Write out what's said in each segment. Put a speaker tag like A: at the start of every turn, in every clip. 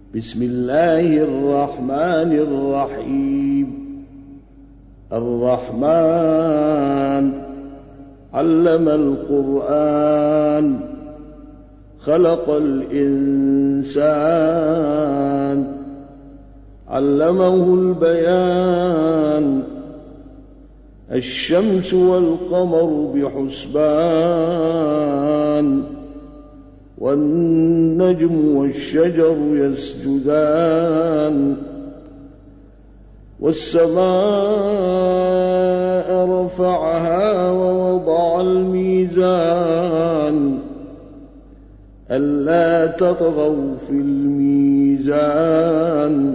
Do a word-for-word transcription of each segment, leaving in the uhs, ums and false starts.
A: بسم الله الرحمن الرحيم. الرحمن علم القرآن خلق الإنسان علمه البيان الشمس والقمر بحسبان والنجم والشجر يسجدان والسماء رفعها ووضع الميزان ألا تطغوا في الميزان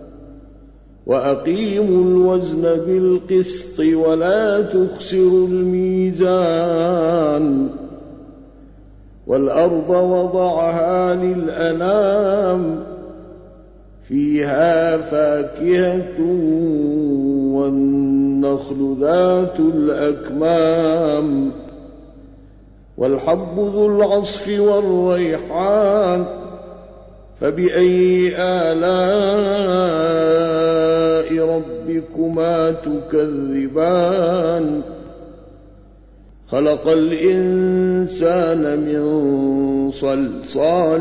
A: وأقيموا الوزن بالقسط ولا تخسروا الميزان والأرض وضعها للأنام فيها فاكهة والنخل ذات الأكمام والحب ذو العصف والريحان فبأي آلاء ربكما تكذبان خلق الإنسان من صلصال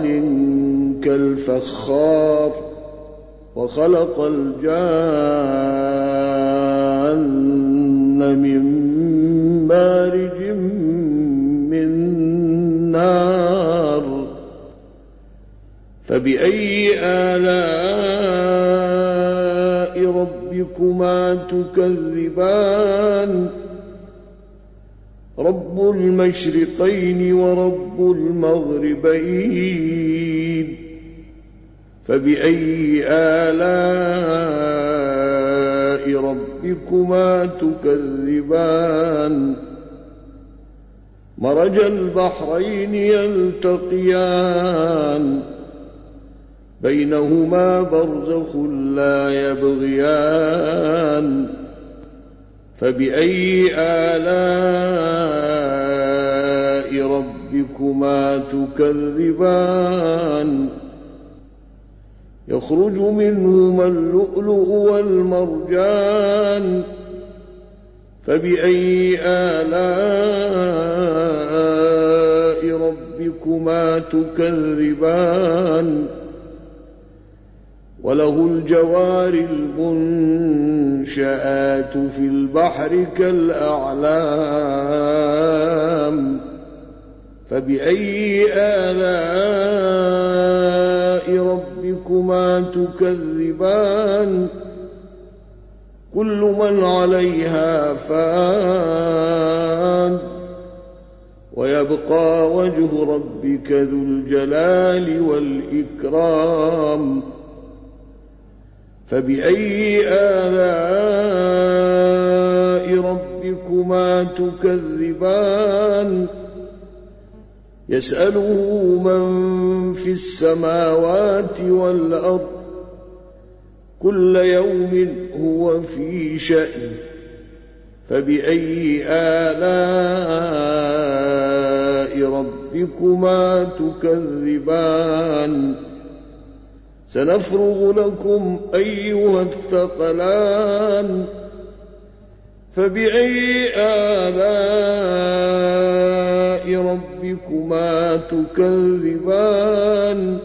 A: كالفخار وخلق الجان من مارج من نار فبأي آلاء ربكما تكذبان رب المشرقين ورب المغربين فبأي آلاء ربكما تكذبان مرج البحرين يلتقيان بينهما برزخ لا يبغيان فبأي آلاء ربكما تكذبان يخرج منهما اللؤلؤ والمرجان فبأي آلاء ربكما تكذبان وله الجوار المنشآت في البحر كالأعلام فبأي آلاء ربكما تكذبان كل من عليها فان ويبقى وجه ربك ذو الجلال والإكرام فبأي آلاء ربكما تكذبان يسأله من في السماوات والأرض كل يوم هو في شأن فبأي آلاء ربكما تكذبان سنفرغ لكم أيها الثقلان فبأي آلاء ربكما تكذبان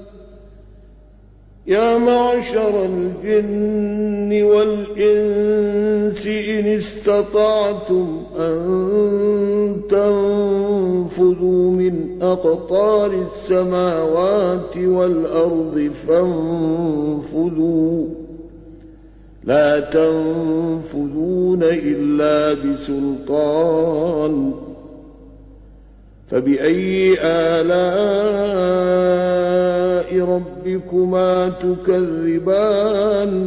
A: يا معشر الجن والإنس إن استطعتم أن تنفذوا من أقطار السماوات والأرض فانفذوا لا تنفذون إلا بسلطان فبأي آلاء ربكما تكذبان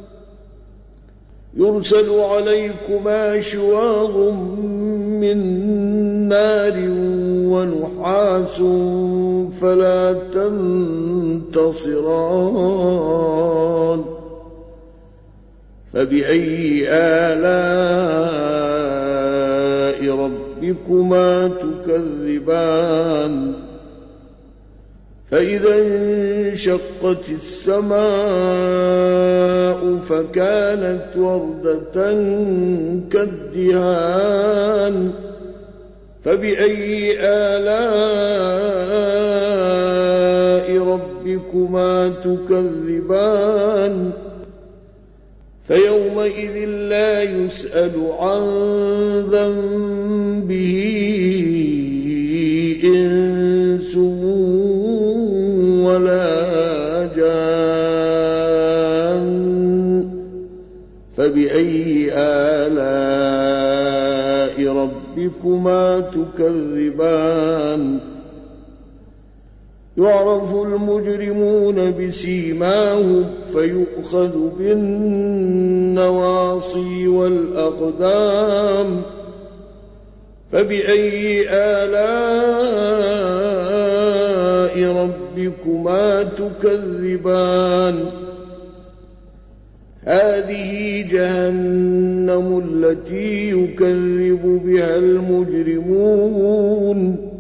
A: يرسل عليكما شواظ من نار ونحاس فلا تنتصران فبأي آلاء ربكما تكذبان فإذا وانشقت السماء فكانت وردة كالدهان فبأي آلاء ربكما تكذبان فيومئذ لا يسأل عن ذنبه إنس ولا جان فبأي آلاء ربكما تكذبان يعرف المجرمون بسيماهم فيؤخذ بالنواصي والأقدام فبأي آلاء ربكما تكذبان هذه جهنم التي يكذب بها المجرمون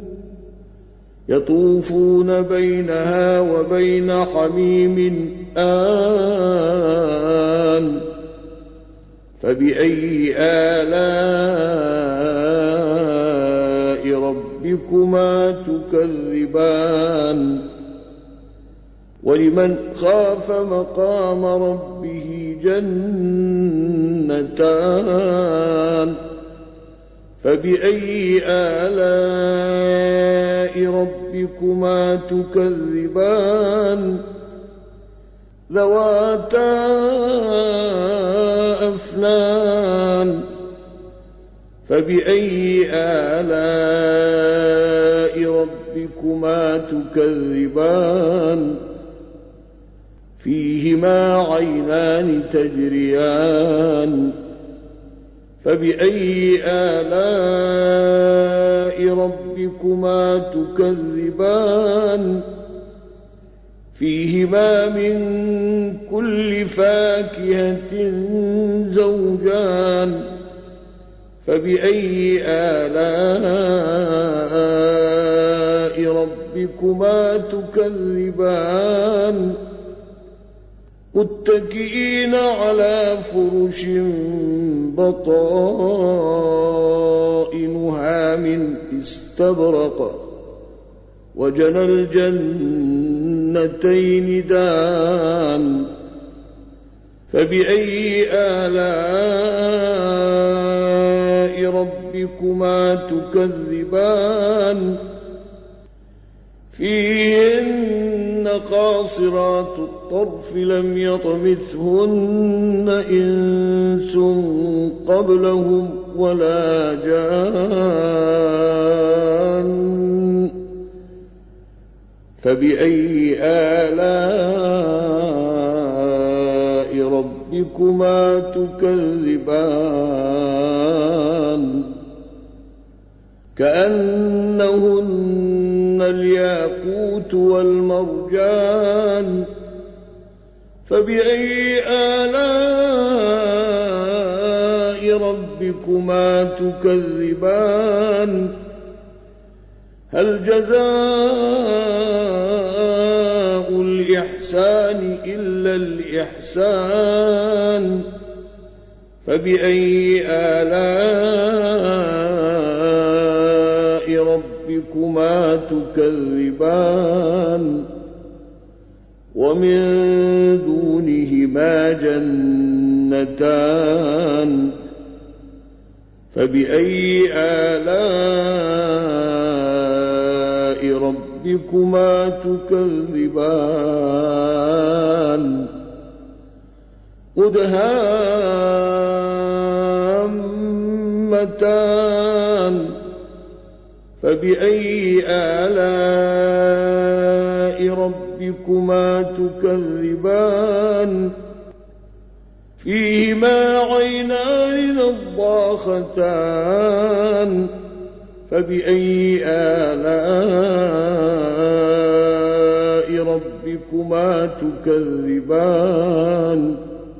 A: يطوفون بينها وبين حميم آن فبأي آلاء ربكما تكذبان ولمن خاف مقام ربه جنتان فبأي آلاء ربكما تكذبان ذواتا أفنان فبأي آلاء ربكما تكذبان فيهما عينان تجريان فبأي آلاء ربكما تكذبان فيهما من كل فاكهة زوجان فبأي آلاء ربكما تكذبان متكئين على فرش بطائنها من استبرق وجنى الجنتين دان فبأي آلاء ربكما تكذبان فيهن قاصرات الطرف لم يطمثهن إنس قبلهم ولا جان فبأي آلاء ربكما تكذبان كأنهن الياقوت والمرجان فبأي آلاء ربكما تكذبان هل جزاء الإحسان إلا الإحسان فبأي آلاء ربكما تكذبان ومن دونهما جنتان فبأي آلاء ربكما تكذبان مدهامتان فبأي آلاء ربكما تكذبان فيهما عينان نضاختان فبأي آلاء ربكما تكذبان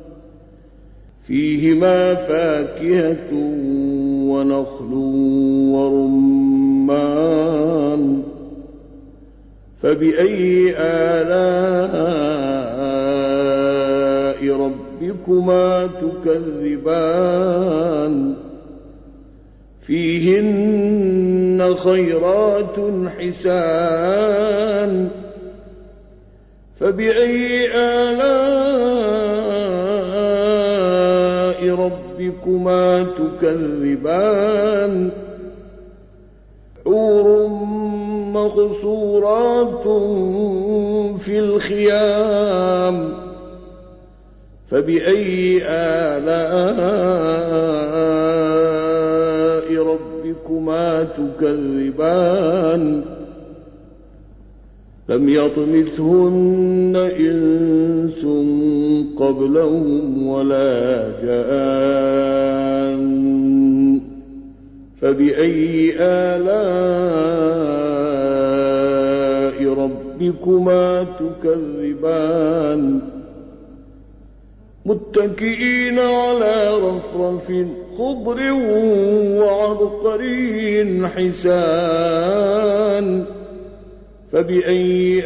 A: فيهما فاكهة ونخل ورمان فبأي آلاء ربكما تكذبان فيهن خيرات حسان فبأي آلاء ربكما تكذبان حور مقصورات في الخيام فبأي آلاء ربكما تكذبان لم يطمثهن إنس قبلهم ولا جان فبأي آلاء ربكما تكذبان متكئين على رفرف خضر وعبقري حسان فبأي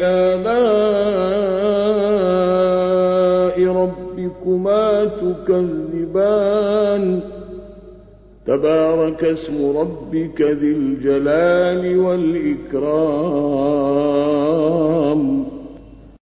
A: آلاء ربكما تكذبان تبارك اسم ربك ذي الجلال والإكرام